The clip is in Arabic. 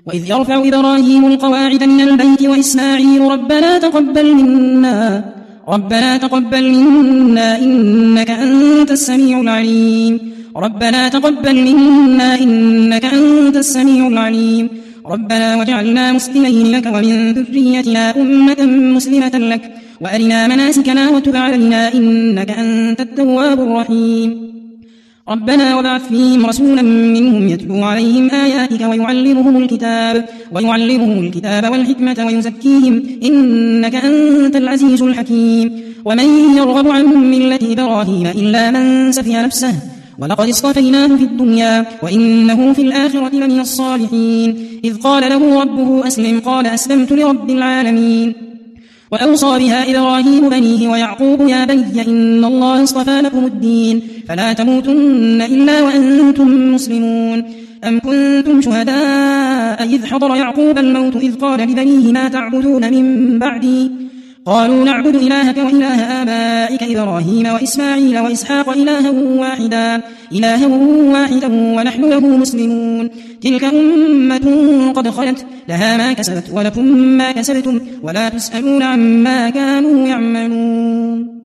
وإذ يرفع إبراهيم القواعد من البيت وإسماعيل ربنا تقبل منا إنك أنت السميع العليم ربنا واجعلنا مسلمين لك ومن ذريتنا أمة مسلمة لك وأرنا مناسكنا وتب علينا إنك أنت التواب الرحيم ربنا وابعث فيهم رسولا منهم يتلو عليهم آياتك ويعلمهم الكتاب والحكمة ويزكيهم إنك أنت العزيز الحكيم ومن يرغب عن ملة إبراهيم إلا من سفه نفسه ولقد اصطفيناه في الدنيا وإنه في الآخرة لمن الصالحين إذ قال له ربه أسلم قال أسلمت لرب العالمين وأوصى بها إبراهيم بنيه ويعقوب يا بني إن الله اصطفى لكم الدين فلا تموتن إلا وأنتم مسلمون أم كنتم شهداء إذ حضر يعقوب الموت إذ قال لبنيه ما تعبدون من بعدي قالوا نعبد إلهك وإله آبائك إبراهيم وإسماعيل وإسحاق إلها واحدا ونحن له مسلمون تلك أمة قد خلت لها ما كسبت ولكم ما كسبتم ولا تسألون عما كانوا يعملون